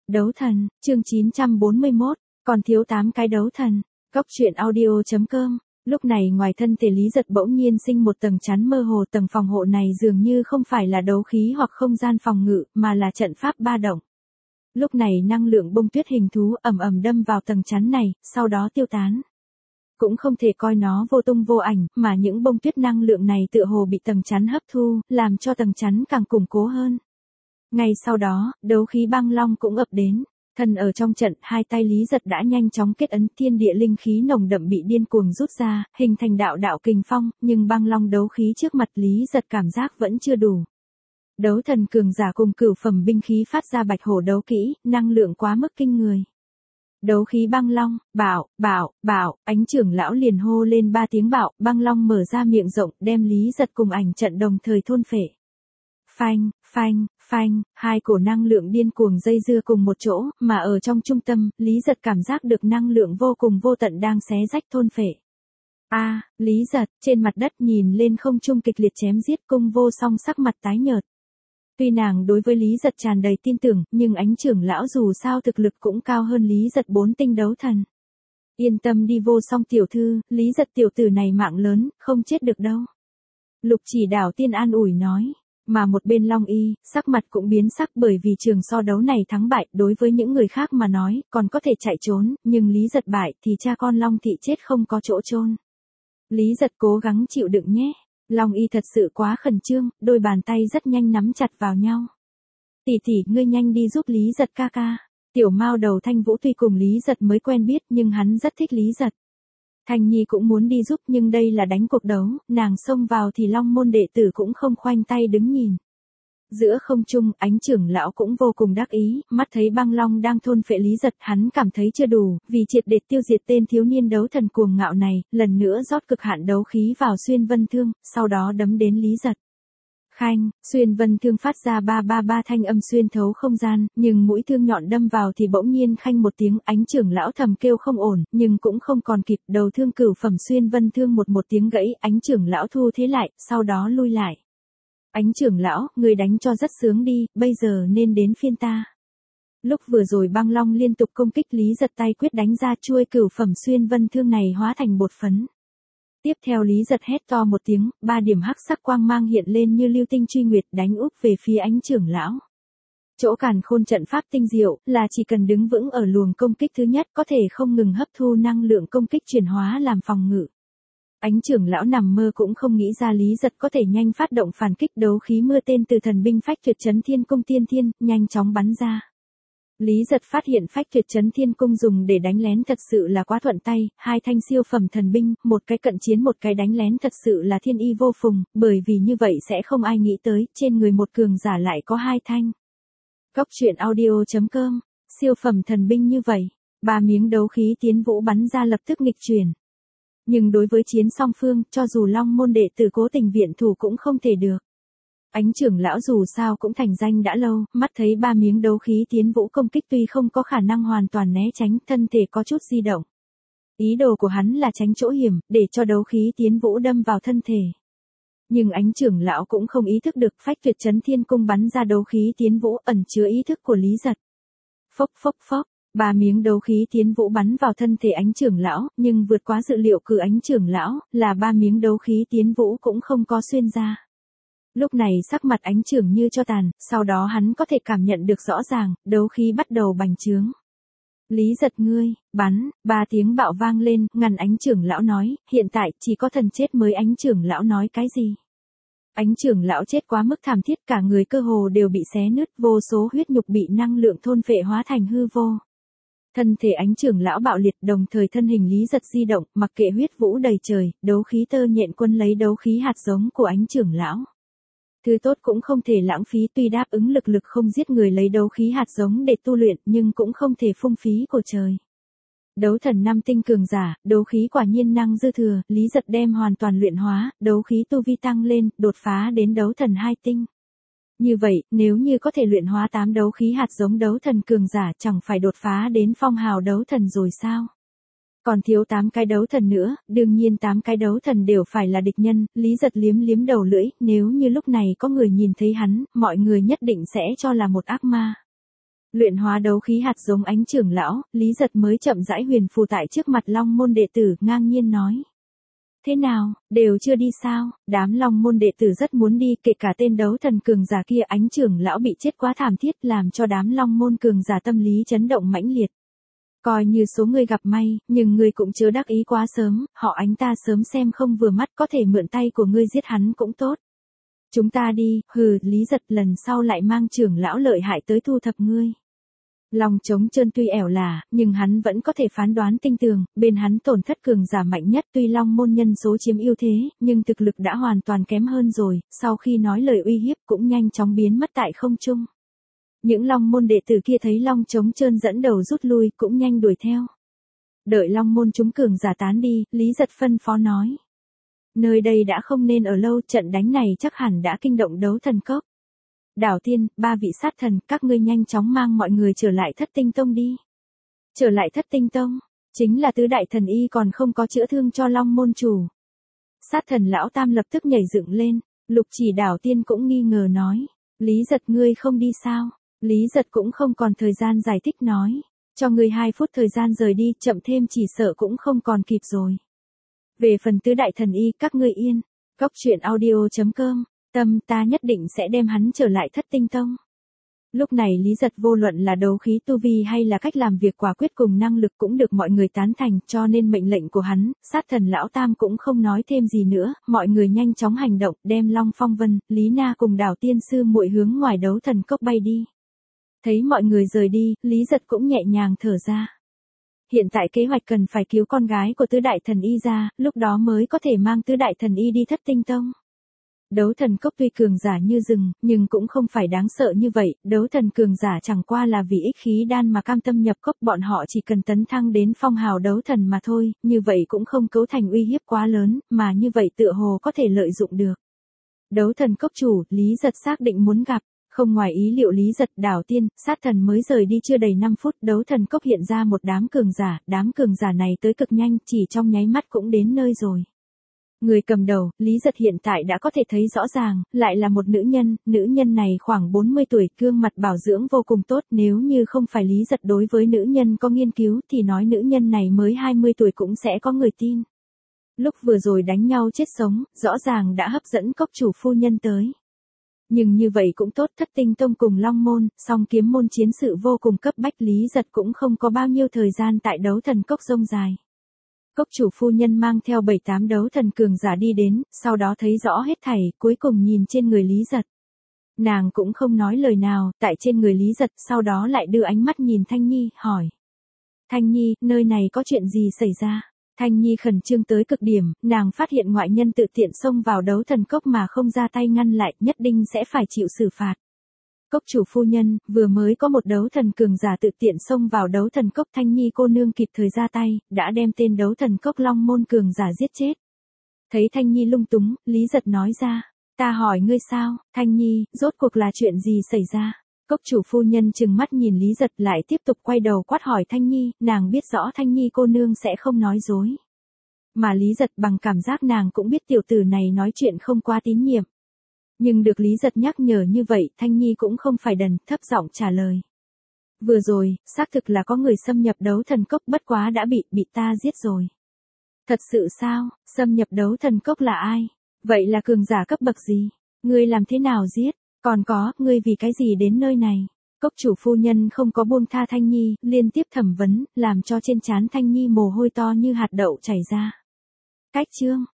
Đấu thần, chương 941, còn thiếu 8 cái đấu thần. Góc truyện audio.com. Lúc này ngoài thân thể Lý Giật bỗng nhiên sinh một tầng chắn mơ hồ, tầng phòng hộ này dường như không phải là đấu khí hoặc không gian phòng ngự, mà là trận pháp ba động. Lúc này năng lượng bông tuyết hình thú ầm ầm đâm vào tầng chắn này, sau đó tiêu tán. Cũng không thể coi nó vô tung vô ảnh, mà những bông tuyết năng lượng này tựa hồ bị tầng chắn hấp thu, làm cho tầng chắn càng củng cố hơn. Ngay sau đó, đấu khí băng long cũng ập đến. Thân ở trong trận, hai tay Lý Giật đã nhanh chóng kết ấn, thiên địa linh khí nồng đậm bị điên cuồng rút ra, hình thành đạo đạo kình phong, nhưng băng long đấu khí trước mặt Lý Giật cảm giác vẫn chưa đủ. Đấu thần cường giả cùng cửu phẩm binh khí phát ra bạch hổ đấu kỹ, năng lượng quá mức kinh người. Đấu khí băng long, bảo, Ánh trưởng lão liền hô lên 3 tiếng bảo, băng long mở ra miệng rộng, đem Lý Giật cùng ảnh trận đồng thời thôn phệ. Phanh, hai cổ năng lượng điên cuồng dây dưa cùng một chỗ, mà ở trong trung tâm, Lý Giật cảm giác được năng lượng vô cùng vô tận đang xé rách thôn phệ. Lý Giật, trên mặt đất nhìn lên không trung kịch liệt chém giết, Cung Vô Song sắc mặt tái nhợt. Tuy nàng đối với Lý Giật tràn đầy tin tưởng, nhưng Ánh trưởng lão dù sao thực lực cũng cao hơn Lý Giật 4 tinh đấu thần. Yên tâm đi Vô Song tiểu thư, Lý Giật tiểu tử này mạng lớn, không chết được đâu. Lục Chỉ Đảo tiên an ủi nói. Mà một bên Long Y, sắc mặt cũng biến sắc bởi vì trường so đấu này thắng bại, đối với những người khác mà nói, còn có thể chạy trốn, nhưng Lý Giật bại thì cha con Long Thị chết không có chỗ chôn. Lý Giật cố gắng chịu đựng nhé. Long Y thật sự quá khẩn trương, đôi bàn tay rất nhanh nắm chặt vào nhau. Tỷ, ngươi nhanh đi giúp Lý Giật ca ca. Tiểu Mao đầu Thanh Vũ tuy cùng Lý Giật mới quen biết nhưng hắn rất thích Lý Giật. Thanh Nhi cũng muốn đi giúp nhưng đây là đánh cuộc đấu, nàng xông vào thì Long môn đệ tử cũng không khoanh tay đứng nhìn. Giữa không trung, Ánh trưởng lão cũng vô cùng đắc ý, mắt thấy băng long đang thôn phệ Lý Giật, hắn cảm thấy chưa đủ, vì triệt để tiêu diệt tên thiếu niên đấu thần cuồng ngạo này, lần nữa rót cực hạn đấu khí vào xuyên vân thương, sau đó đấm đến Lý Giật. Khanh, xuyên vân thương phát ra ba thanh âm xuyên thấu không gian, nhưng mũi thương nhọn đâm vào thì bỗng nhiên khanh một tiếng, Ánh trưởng lão thầm kêu không ổn, nhưng cũng không còn kịp, đầu thương cửu phẩm xuyên vân thương một tiếng gãy, Ánh trưởng lão thu thế lại, sau đó lui lại. Ánh trưởng lão, người đánh cho rất sướng đi, bây giờ nên đến phiên ta. Lúc vừa rồi băng long liên tục công kích, Lý Giật tay quyết đánh ra, chuôi cửu phẩm xuyên vân thương này hóa thành bột phấn. Tiếp theo Lý Giật hét to một tiếng, 3 điểm hắc sắc quang mang hiện lên như lưu tinh truy nguyệt đánh úp về phía Ánh trưởng lão. Chỗ càn khôn trận pháp tinh diệu, là chỉ cần đứng vững ở luồng công kích thứ nhất có thể không ngừng hấp thu năng lượng công kích chuyển hóa làm phòng ngự. Ánh trưởng lão nằm mơ cũng không nghĩ ra Lý Giật có thể nhanh phát động phản kích, đấu khí mưa tên từ thần binh phách tuyệt trấn thiên cung tiên thiên, nhanh chóng bắn ra. Lý Giật phát hiện phách tuyệt trấn thiên cung dùng để đánh lén thật sự là quá thuận tay, 2 thanh siêu phẩm thần binh, một cái cận chiến một cái đánh lén thật sự là thiên y vô phùng, bởi vì như vậy sẽ không ai nghĩ tới, trên người một cường giả lại có 2 thanh. Góc truyện audio.com, siêu phẩm thần binh như vậy, 3 miếng đấu khí tiến vũ bắn ra lập tức nghịch chuyển. Nhưng đối với chiến song phương, cho dù Long môn đệ tử cố tình viện thủ cũng không thể được. Ánh trưởng lão dù sao cũng thành danh đã lâu, mắt thấy 3 miếng đấu khí tiến vũ công kích tuy không có khả năng hoàn toàn né tránh, thân thể có chút di động. Ý đồ của hắn là tránh chỗ hiểm, để cho đấu khí tiến vũ đâm vào thân thể. Nhưng Ánh trưởng lão cũng không ý thức được phách tuyệt trấn thiên cung bắn ra đấu khí tiến vũ ẩn chứa ý thức của Lý Giật. Phốc. 3 miếng đấu khí tiến vũ bắn vào thân thể Ánh trưởng lão, nhưng vượt quá dự liệu của Ánh trưởng lão, là 3 miếng đấu khí tiến vũ cũng không có xuyên ra. Lúc này sắc mặt Ánh trưởng như cho tàn, sau đó hắn có thể cảm nhận được rõ ràng, đấu khí bắt đầu bành trướng. Lý Giật ngươi, bắn, 3 tiếng bạo vang lên, ngăn Ánh trưởng lão nói, hiện tại chỉ có thần chết mới. Ánh trưởng lão nói cái gì? Ánh trưởng lão chết quá mức thảm thiết, cả người cơ hồ đều bị xé nứt, vô số huyết nhục bị năng lượng thôn phệ hóa thành hư vô. Thân thể Ánh trưởng lão bạo liệt, đồng thời thân hình Lý Giật di động, mặc kệ huyết vũ đầy trời, đấu khí tơ nhện quân lấy đấu khí hạt giống của Ánh trưởng lão. Thứ tốt cũng không thể lãng phí, tuy đáp ứng lực không giết người lấy đấu khí hạt giống để tu luyện, nhưng cũng không thể phung phí của trời. Đấu thần 5 tinh cường giả, đấu khí quả nhiên năng dư thừa, Lý Giật đem hoàn toàn luyện hóa, đấu khí tu vi tăng lên, đột phá đến đấu thần 2 tinh. Như vậy, nếu như có thể luyện hóa 8 đấu khí hạt giống đấu thần cường giả, chẳng phải đột phá đến phong hào đấu thần rồi sao? Còn thiếu 8 cái đấu thần nữa, đương nhiên 8 cái đấu thần đều phải là địch nhân, Lý Giật liếm đầu lưỡi, nếu như lúc này có người nhìn thấy hắn, mọi người nhất định sẽ cho là một ác ma. Luyện hóa đấu khí hạt giống Ánh trưởng lão, Lý Giật mới chậm rãi huyền phù tại trước mặt Long môn đệ tử, ngang nhiên nói. Thế nào, đều chưa đi sao? Đám Long môn đệ tử rất muốn đi, kể cả tên đấu thần cường giả kia. Ánh trưởng lão bị chết quá thảm thiết, làm cho đám Long môn cường giả tâm lý chấn động mãnh liệt. Coi như số người gặp may, nhưng người cũng chớ đắc ý quá sớm, họ Ánh ta sớm xem không vừa mắt, có thể mượn tay của ngươi giết hắn cũng tốt. Chúng ta đi, hừ, Lý Giật, lần sau lại mang trưởng lão lợi hại tới thu thập ngươi. Long Trống Trơn tuy ẻo lả, nhưng hắn vẫn có thể phán đoán tinh tường, bên hắn tổn thất cường giả mạnh nhất, tuy Long môn nhân số chiếm ưu thế, nhưng thực lực đã hoàn toàn kém hơn rồi, sau khi nói lời uy hiếp cũng nhanh chóng biến mất tại không trung. Những Long môn đệ tử kia thấy Long Trống Trơn dẫn đầu rút lui, cũng nhanh đuổi theo. Đợi Long môn chúng cường giả tán đi, Lý Giật phân phó nói. Nơi đây đã không nên ở lâu, trận đánh này chắc hẳn đã kinh động đấu thần cốc. Đảo Tiên, 3 vị sát thần, các ngươi nhanh chóng mang mọi người trở lại Thất Tinh Tông đi. Trở lại Thất Tinh Tông, chính là tứ đại thần y còn không có chữa thương cho Long môn chủ. Sát thần lão tam lập tức nhảy dựng lên, Lục Chỉ Đảo Tiên cũng nghi ngờ nói. Lý Giật, ngươi không đi sao? Lý Giật cũng không còn thời gian giải thích nói. Cho ngươi 2 phút thời gian rời đi, chậm thêm chỉ sợ cũng không còn kịp rồi. Về phần tứ đại thần y, các ngươi yên. Góc truyện audio.com, tâm ta nhất định sẽ đem hắn trở lại Thất Tinh Tông. Lúc này Lý Giật vô luận là đấu khí tu vi hay là cách làm việc quả quyết cùng năng lực cũng được mọi người tán thành, cho nên mệnh lệnh của hắn, sát thần lão tam cũng không nói thêm gì nữa, mọi người nhanh chóng hành động, đem Long Phong Vân, Lý Na cùng Đảo Tiên sư muội hướng ngoài đấu thần cốc bay đi. Thấy mọi người rời đi, Lý Giật cũng nhẹ nhàng thở ra. Hiện tại kế hoạch cần phải cứu con gái của tứ đại thần y ra, lúc đó mới có thể mang tứ đại thần y đi Thất Tinh Tông. Đấu thần cốc tuy cường giả như rừng, nhưng cũng không phải đáng sợ như vậy, đấu thần cường giả chẳng qua là vì ích khí đan mà cam tâm nhập cốc, bọn họ chỉ cần tấn thăng đến phong hào đấu thần mà thôi, như vậy cũng không cấu thành uy hiếp quá lớn, mà như vậy tựa hồ có thể lợi dụng được. Đấu thần cốc chủ, Lý Giật xác định muốn gặp. Không ngoài ý liệu Lý Giật, Đảo Tiên, sát thần mới rời đi chưa đầy 5 phút, đấu thần cốc hiện ra một đám cường giả này tới cực nhanh, chỉ trong nháy mắt cũng đến nơi rồi. Người cầm đầu, Lý Giật hiện tại đã có thể thấy rõ ràng, lại là một nữ nhân này khoảng 40 tuổi, gương mặt bảo dưỡng vô cùng tốt, nếu như không phải Lý Giật đối với nữ nhân có nghiên cứu thì nói nữ nhân này mới 20 tuổi cũng sẽ có người tin. Lúc vừa rồi đánh nhau chết sống, rõ ràng đã hấp dẫn cốc chủ phu nhân tới. Nhưng như vậy cũng tốt, Thất Tinh Tông cùng Long môn, song kiếm môn chiến sự vô cùng cấp bách, Lý Giật cũng không có bao nhiêu thời gian tại đấu thần cốc rông dài. Cốc chủ phu nhân mang theo 7-8 đấu thần cường giả đi đến, sau đó thấy rõ hết thảy, cuối cùng nhìn trên người Lý Giật. Nàng cũng không nói lời nào, tại trên người Lý Giật, sau đó lại đưa ánh mắt nhìn Thanh Nhi, hỏi. Thanh Nhi, nơi này có chuyện gì xảy ra? Thanh Nhi khẩn trương tới cực điểm, nàng phát hiện ngoại nhân tự tiện xông vào đấu thần cốc mà không ra tay ngăn lại, nhất định sẽ phải chịu xử phạt. Cốc chủ phu nhân, vừa mới có một đấu thần cường giả tự tiện xông vào đấu thần cốc, Thanh Nhi cô nương kịp thời ra tay, đã đem tên đấu thần cốc Long môn cường giả giết chết. Thấy Thanh Nhi lung túng, Lý Giật nói ra, ta hỏi ngươi sao, Thanh Nhi, rốt cuộc là chuyện gì xảy ra? Cốc chủ phu nhân trừng mắt nhìn Lý Giật, lại tiếp tục quay đầu quát hỏi Thanh Nhi, nàng biết rõ Thanh Nhi cô nương sẽ không nói dối. Mà Lý Giật bằng cảm giác nàng cũng biết tiểu tử này nói chuyện không quá tín nhiệm. Nhưng được Lý Giật nhắc nhở như vậy, Thanh Nhi cũng không phải đần, thấp giọng trả lời. Vừa rồi, xác thực là có người xâm nhập đấu thần cốc, bất quá đã bị ta giết rồi. Thật sự sao, xâm nhập đấu thần cốc là ai? Vậy là cường giả cấp bậc gì? Ngươi làm thế nào giết? Còn có, ngươi vì cái gì đến nơi này? Cốc chủ phu nhân không có buông tha Thanh Nhi, liên tiếp thẩm vấn, làm cho trên trán Thanh Nhi mồ hôi to như hạt đậu chảy ra. Cách chương.